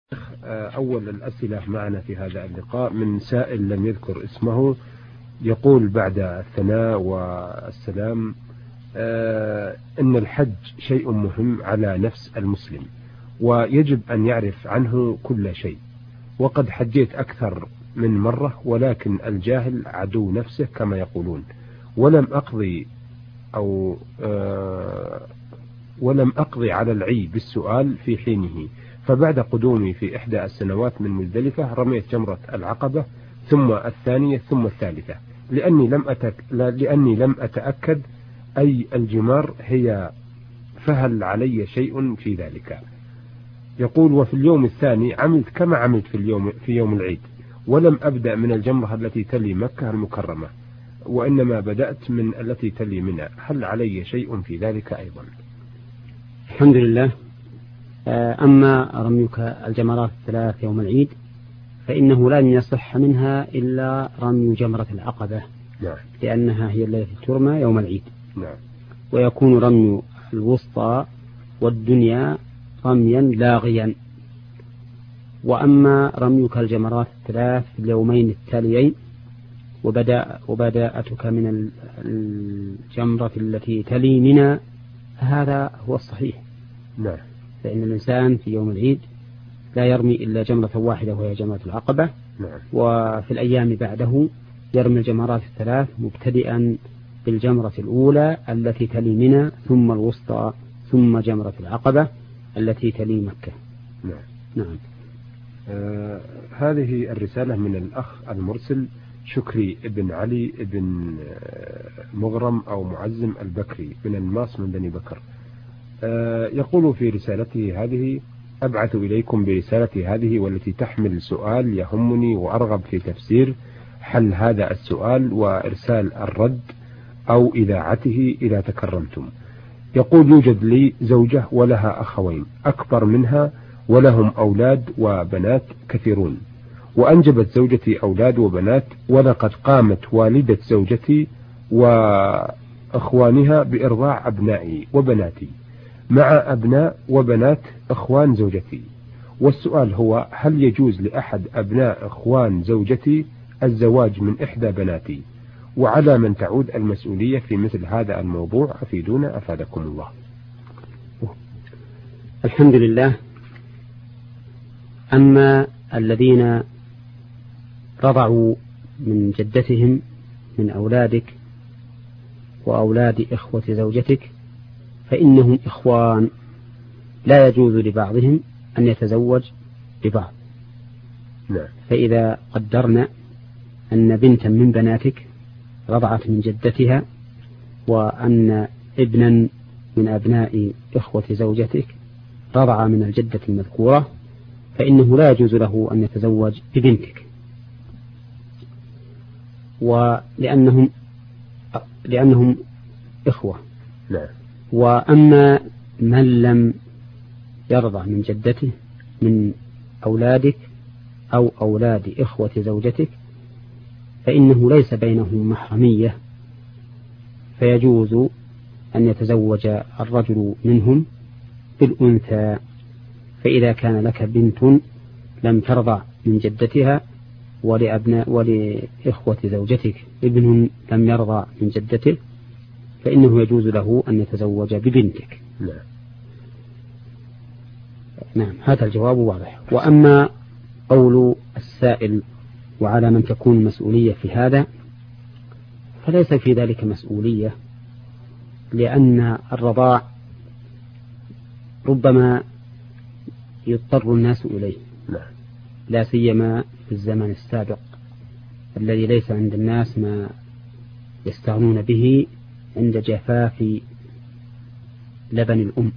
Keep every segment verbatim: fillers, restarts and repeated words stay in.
أول الأسئلة معنا في هذا اللقاء من سائل لم يذكر اسمه، يقول بعد الثناء والسلام: آه إن الحج شيء مهم على نفس المسلم ويجب أن يعرف عنه كل شيء، وقد حجيت أكثر من مرة، ولكن الجاهل عدو نفسه كما يقولون، ولم أقضي أو آه ولم أقضي على العي بالسؤال في حينه، فبعد قدومي في إحدى السنوات من مزدلفة رميت جمرة العقبة ثم الثانية ثم الثالثة، لأني لم أتك... لأني لم أتأكد أي الجمار هي، فهل علي شيء في ذلك؟ يقول: وفي اليوم الثاني عملت كما عملت في اليوم في يوم العيد، ولم أبدأ من الجمرة التي تلي مكة المكرمة، وإنما بدأت من التي تلي منى، هل علي شيء في ذلك أيضا؟ الحمد لله. أما رميك الجمرات الثلاث يوم العيد فإنه لن يصح منها إلا رمي جمرة العقبة، نعم. لأنها هي التي ترمى يوم العيد، نعم. ويكون رمي الوسطى والدنيا رميا لاغيا. وأما رميك الجمرات الثلاث في اليومين التاليين وبدأ وبداءتك من الجمرة التي تلي منى، هذا هو الصحيح. نعم. فإن الإنسان في يوم العيد لا يرمي إلا جمرة واحدة وهي جمرة العقبة. نعم. وفي الأيام بعده يرمي الجمرات الثلاث مبتدئا بالجمرة الأولى التي تلي منى، ثم الوسطى، ثم جمرة العقبة التي تلي مكة. نعم. نعم. آه هذه الرسالة من الأخ المرسل شكري ابن علي ابن مغرم أو معزم البكري من الماس من بني بكر. آه يقول في رسالته هذه: أبعث إليكم برسالتي هذه والتي تحمل سؤال يهمني وأرغب في تفسير حل هذا السؤال وإرسال الرد أو إذاعته إذا تكرمتم. يقول: يوجد لي زوجة ولها أخوين أكبر منها ولهم أولاد وبنات كثيرون، وأنجبت زوجتي أولاد وبنات، ولقد قامت والدة زوجتي وأخوانها بإرضاع أبنائي وبناتي مع أبناء وبنات إخوان زوجتي. والسؤال هو: هل يجوز لأحد أبناء إخوان زوجتي الزواج من إحدى بناتي؟ وعلى من تعود المسؤولية في مثل هذا الموضوع؟ أفيدونا أفادكم الله. الحمد لله. أما الذين رضعوا من جدتهم من أولادك وأولاد إخوة زوجتك فإنهم إخوان، لا يجوز لبعضهم أن يتزوج ببعض. نعم. فإذا قدرنا أن بنتا من بناتك رضعت من جدتها، وأن ابنا من أبناء إخوة زوجتك رضع من الجدة المذكورة، فإنه لا يجوز له أن يتزوج ببنتك، ولأنهم لأنهم إخوة. نعم. وأما من لم يرضع من جدته من أولادك أو أولاد إخوة زوجتك فإنه ليس بينهم محرمية، فيجوز أن يتزوج الرجل منهم بالأنثى. فإذا كان لك بنت لم ترضع من جدتها ولأبناء ولإخوة زوجتك ابن لم يرضع من جدته فإنه يجوز له أن يتزوج ببنتك. نعم. نعم، هذا الجواب واضح. وأما قول السائل: وعلى من تكون المسؤولية في هذا، فليس في ذلك مسؤولية، لأن الرضاع ربما يضطر الناس إليه. نعم. لا سيما في الزمن السابق الذي ليس عند الناس ما يستغنون به عند جفاف لبن الأم،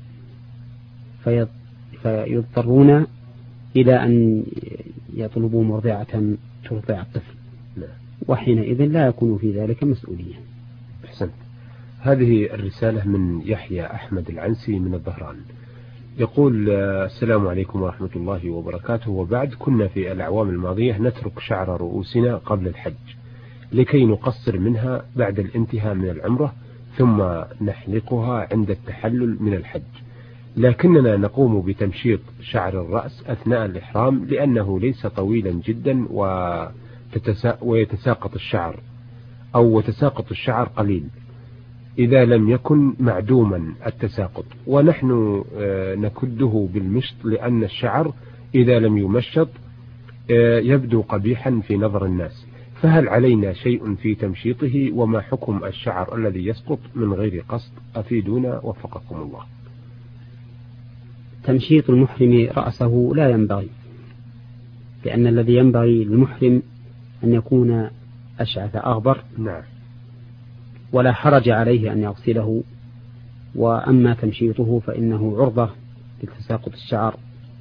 فيضطرون إلى أن يطلبوا مرضعة ترضع الطفل. نعم. وحينئذ لا يكون في ذلك مسؤولية. أحسنت. هذه الرسالة من يحيى أحمد العنسي من الظهران، يقول: السلام عليكم ورحمة الله وبركاته، وبعد كنا في الأعوام الماضية نترك شعر رؤوسنا قبل الحج لكي نقصر منها بعد الانتهاء من العمرة، ثم نحلقها عند التحلل من الحج، لكننا نقوم بتمشيط شعر الرأس أثناء الإحرام لأنه ليس طويلا جدا ويتساقط الشعر أو وتساقط الشعر قليل إذا لم يكن معدوما التساقط، ونحن نكده بالمشط لأن الشعر إذا لم يمشط يبدو قبيحا في نظر الناس. فهل علينا شيء في تمشيطه؟ وما حكم الشعر الذي يسقط من غير قصد؟ أفيدونا وفقكم الله. تمشيط المحرم رأسه لا ينبغي، لأن الذي ينبغي للمحرم أن يكون أشعث أغبر. نعم. ولا حرج عليه أن يغسله، وأما تمشيطه فإنه عرضة لتساقط الشعر.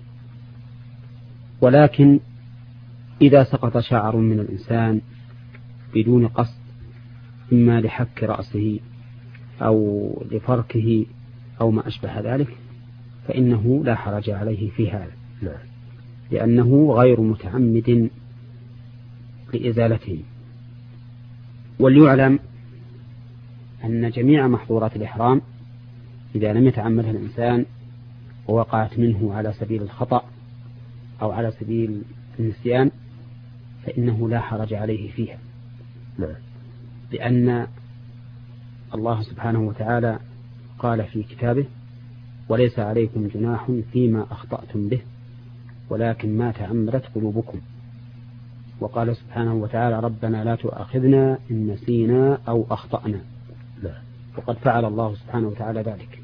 ولكن إذا سقط شعر من الإنسان بدون قصد، إما لحك رأسه أو لفركه أو ما أشبه ذلك، فإنه لا حرج عليه في هذا، لأنه غير متعمد لإزالته. وليعلم أن جميع محظورات الإحرام إذا لم يتعمدها الإنسان ووقعت منه على سبيل الخطأ أو على سبيل النسيان فإنه لا حرج عليه فيها، لأن الله سبحانه وتعالى قال في كتابه: وليس عليكم جناح فيما أخطأتم به ولكن ما تعمدت قلوبكم. وقال سبحانه وتعالى: ربنا لا تؤاخذنا إن نسينا أو أخطأنا. وقد فعل الله سبحانه وتعالى ذلك.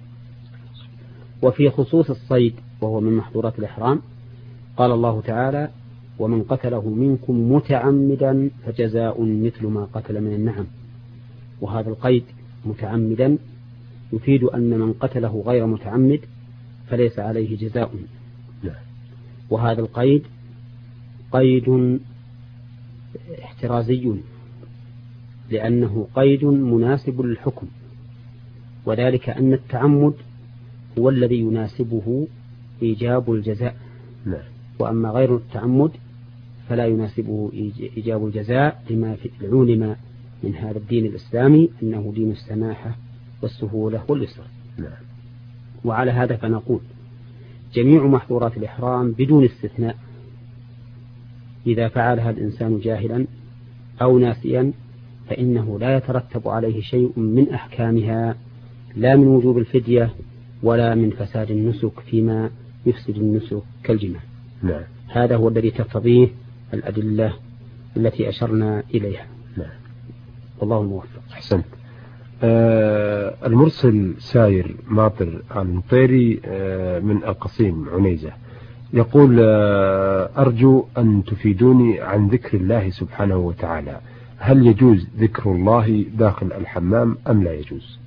وفي خصوص الصيد وهو من محظورات الإحرام قال الله تعالى: ومن قتله منكم متعمدا فجزاء مثل ما قتل من النعم. وهذا القيد متعمدا يفيد أن من قتله غير متعمد فليس عليه جزاء. وهذا القيد قيد احترازي، لأنه قيد مناسب للحكم، وذلك أن التعمد هو الذي يناسبه إيجاب الجزاء، وأما غير التعمد فلا يناسبه إيجاب الجزاء لما علم من هذا الدين الإسلامي أنه دين السماحة والسهولة واليسر. وعلى هذا فنقول: جميع محظورات الإحرام بدون استثناء إذا فعلها الإنسان جاهلا أو ناسيا فإنه لا يترتب عليه شيء من أحكامها، لا من وجوب الفدية ولا من فساد النسك فيما يفسد النسك كالجماع. نعم. هذا هو الذي تقتضيه الأدلة التي أشرنا إليها. نعم. والله الموفق. أحسنت. آه المرسل ساير ماطر المطيري آه من القصيم عنيزة يقول: آه أرجو أن تفيدوني عن ذكر الله سبحانه وتعالى، هل يجوز ذكر الله داخل الحمام أم لا يجوز؟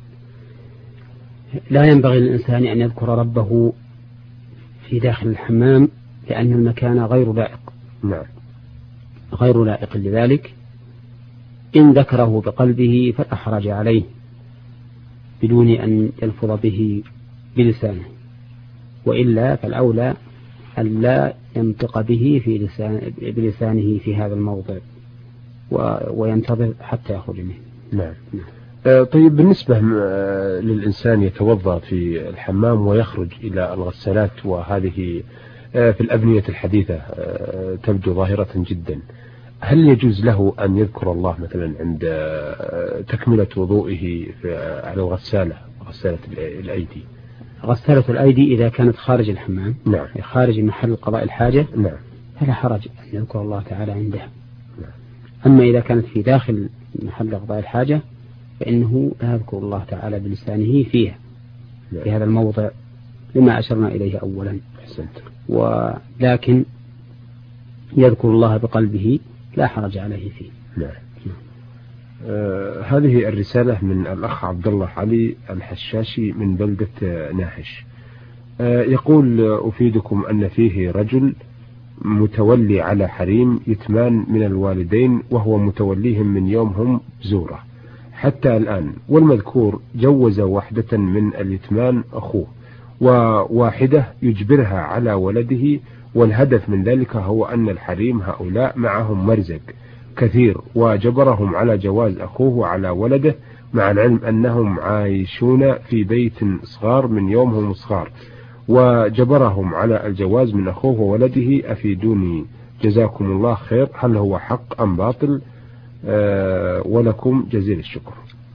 لا ينبغي للإنسان أن يذكر ربه في داخل الحمام، لأن المكان غير لائق. نعم. غير لائق لذلك. إن ذكره بقلبه فلا حرج عليه بدون أن يلفظ به بلسانه، وإلا فالأولى أن لا ينطق به في لسان بلسانه في هذا الموضع وينتظر حتى يخرج منه. نعم. نعم. آه طيب، بالنسبة آه للإنسان يتوضأ في الحمام ويخرج إلى الغسالات، وهذه آه في الأبنية الحديثة آه تبدو ظاهرة جدا، هل يجوز له أن يذكر الله مثلا عند تكملة وضوئه على الغسالة، غسالة الأيدي؟ غسالة الأيدي إذا كانت خارج الحمام، نعم، خارج محل قضاء الحاجة، نعم، فلا حرج أن يذكر الله تعالى عندها. نعم. أما إذا كانت في داخل محل قضاء الحاجة فإنه لا يذكر الله تعالى بلسانه فيها، نعم، في هذا الموضع لما أشرنا إليه أولا. أحسنت. ولكن يذكر الله بقلبه لا حرج عليه فيه. نعم. آه هذه الرسالة من الأخ عبد الله علي الحشاشي من بلدة ناحش. آه يقول: أفيدكم أن فيه رجل متولي على حريم يتمان من الوالدين، وهو متوليهم من يوم هم بزورة حتى الآن، والمذكور جوز واحدة من اليتمان أخوه وواحدة يجبرها على ولده، والهدف من ذلك هو أن الحريم هؤلاء معهم مرزق كثير، وجبرهم على جواز أخوه على ولده، مع العلم أنهم عايشون في بيت صغار من يومهم صغار، وجبرهم على الجواز من أخوه وولده، أفيدوني جزاكم الله خير، هل هو حق أم باطل؟ أه ولكم جزيل الشكر.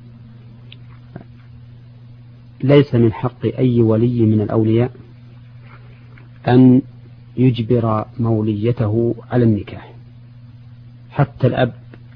ليس من حق أي ولي من الأولياء أن يجبر موليته على النكاح، حتى الأب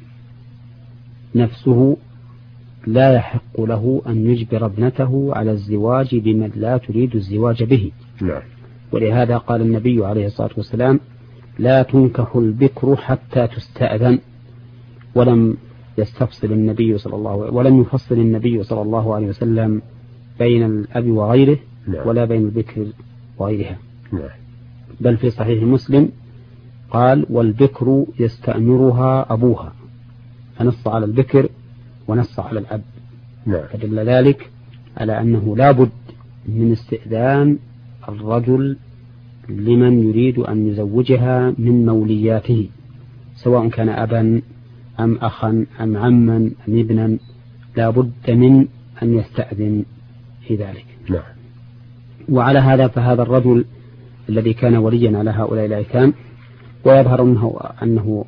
نفسه لا يحق له أن يجبر ابنته على الزواج بمن لا تريد الزواج به. نعم. ولهذا قال النبي عليه الصلاة والسلام: لا تنكح البكر حتى تستأذن. ولم يستفصل النبي صلى الله عليه ولم يفصل النبي صلى الله عليه وسلم بين الأب وغيره. نعم. ولا بين البكر وغيرها. نعم. بل في صحيح مسلم قال: والبكر يستأمرها أبوها، فنص على البكر ونص على الأب. نعم. فدل ذلك على أنه لا بد من استئذان الرجل لمن يريد أن يزوجها من مولياته، سواء كان أبا أم أخا أم عما أم ابنا، لا بد من أن يستأذن في ذلك. نعم. وعلى هذا فهذا الرجل الذي كان وليا على هؤلاء الأيتام، ويظهر منه أنه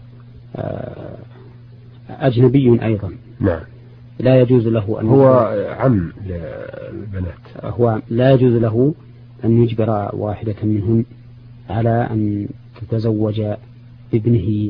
أجنبي أيضا. نعم. لا يجوز له أن هو عم للبنات، هو لا يجوز له أن يجبر واحدة منهن على أن تتزوج ابنه،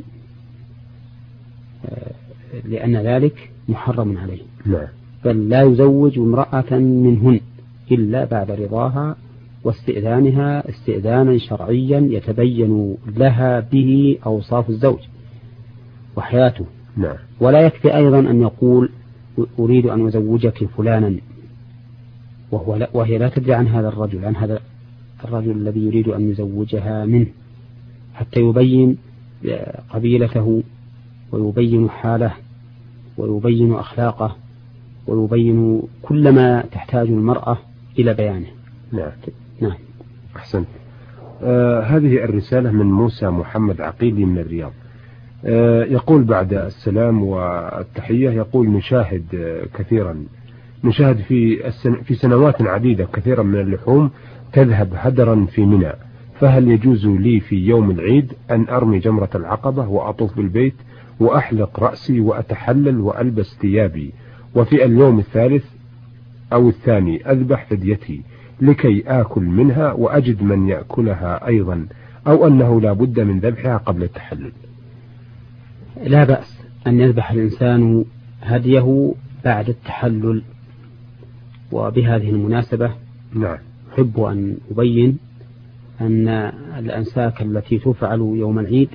لأن ذلك محرم عليه. نعم. بل لا يزوج امرأة منهن إلا بعد رضاها واستئذانها استئذانا شرعيا يتبين لها به أوصاف الزوج وحياته. نعم. ولا يكفي أيضا أن يقول: أريد أن أزوجك فلانا، وهو لا وهي لا تدري عن هذا الرجل عن هذا الرجل الذي يريد أن يزوجها منه، حتى يبين قبيلته ويبين حاله ويبين أخلاقه ويبين كل ما تحتاج المرأة إلى بيانه. نعم. نعم. أحسن. آه هذه الرسالة من موسى محمد عقيلي من الرياض. آه يقول بعد السلام والتحية، يقول: نشاهد آه كثيرا نشاهد في السن في سنوات عديدة كثيرا من اللحوم تذهب هدرا في منى، فهل يجوز لي في يوم العيد أن أرمي جمرة العقبة وأطوف بالبيت وأحلق رأسي وأتحلل وألبس ثيابي، وفي اليوم الثالث أو الثاني أذبح فديتي لكي آكل منها وأجد من يأكلها أيضا، أو أنه لا بد من ذبحها قبل التحلل؟ لا بأس أن يذبح الإنسان هديه بعد التحلل. وبهذه المناسبة نعم أحب أن أبين أن الأنساك التي تفعل يوم العيد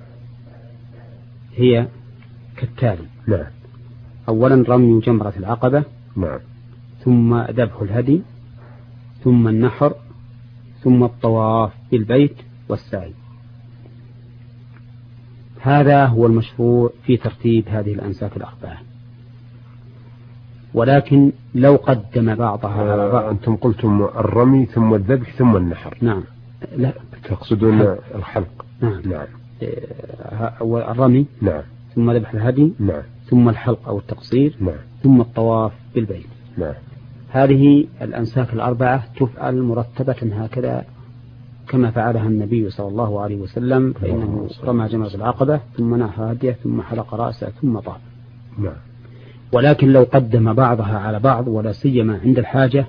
هي كالتالي: نعم. أولا رمي جمرة العقبة، نعم. ثم ذبح الهدي، ثم النحر، ثم الطواف بالبيت والسعي. هذا هو المشروع في ترتيب هذه الأنساك الأربعة. ولكن لو قدم بعضها على بعض. أنتم قلتم الرمي ثم الذبح ثم النحر. نعم. لا تقصدون الحلق, الحلق. نعم. نعم. الرمي. نعم. ثم ذبح الهدي. نعم. ثم الحلق أو التقصير. نعم. ثم الطواف بالبيت. نعم. هذه الأنساك الأربعة تفعل مرتبة هكذا كما فعلها النبي صلى الله عليه وسلم، فإنه رمى جمرة العقبة ثم نحر هديه ثم حلق رأسه ثم طاف. نعم. ولكن لو قدم بعضها على بعض ولا سيما عند الحاجة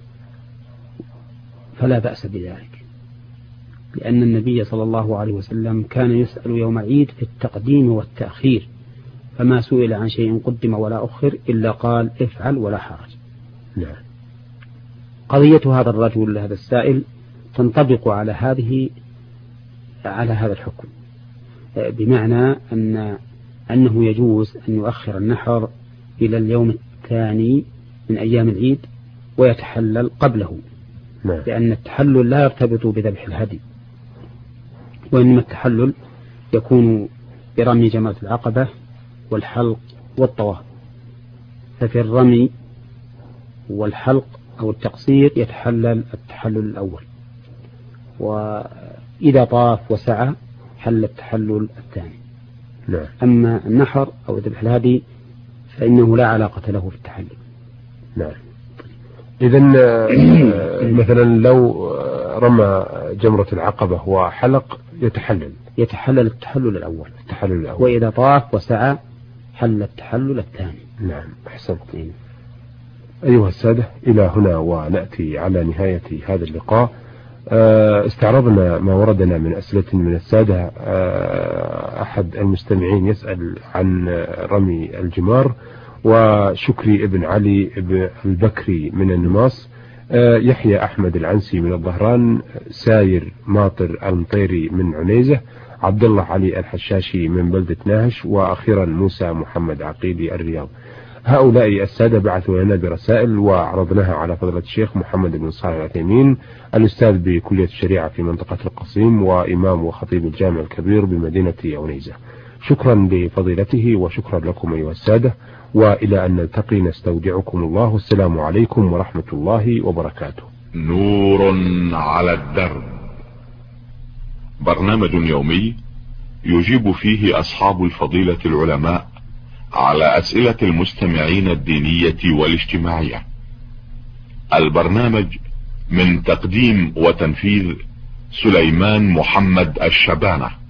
فلا بأس بذلك، لأن النبي صلى الله عليه وسلم كان يسأل يوم العيد في التقديم والتأخير، فما سئل عن شيء قدم ولا أخر إلا قال: افعل ولا حرج. نعم. قضية هذا الرجل هذا السائل تنطبق على هذه على هذا الحكم، بمعنى أن أنه يجوز أن يؤخر النحر إلى اليوم الثاني من أيام العيد ويتحلل قبله. نعم. لأن التحلل لا يرتبط بذبح الهدي، وإنما التحلل يكون برمي جمرة العقبة والحلق والطواف. ففي الرمي والحلق أو التقصير يتحلل التحلل الأول، وإذا طاف وسعى حل التحلل الثاني. نعم. أما النحر أو ذبح الهدي فإنه لا علاقة له في التحلل. نعم. إذن مثلا لو رمى جمرة العقبة وحلق يتحلل يتحلل التحلل الأول. التحلل الأول. وإذا طاف وسعى حل التحلل الثاني. نعم أحسنت. أيها السادة، إلى هنا ونأتي على نهاية هذا اللقاء. استعرضنا ما وردنا من أسئلة من السادة. أحد المستمعين يسأل عن رمي الجمار، وشكري ابن علي ابن البكري من النماص، يحيى أحمد العنسي من الظهران، ساير ماطر المطيري من عنيزة، عبد الله علي الحشاشي من بلدة ناهش، وأخيرا موسى محمد عقيلي الرياض. هؤلاء السادة بعثوا لنا برسائل وعرضناها على فضيلة الشيخ محمد بن صالح العثيمين، الأستاذ بكلية الشريعة في منطقة القصيم وإمام وخطيب الجامع الكبير بمدينة عنيزة. شكرا لفضيلته وشكرا لكم أيها السادة، وإلى أن نلتقي نستودعكم الله. السلام عليكم ورحمة الله وبركاته. نور على الدرب، برنامج يومي يجيب فيه أصحاب الفضيلة العلماء على أسئلة المستمعين الدينية والاجتماعية. البرنامج من تقديم وتنفيذ سليمان محمد الشبانة.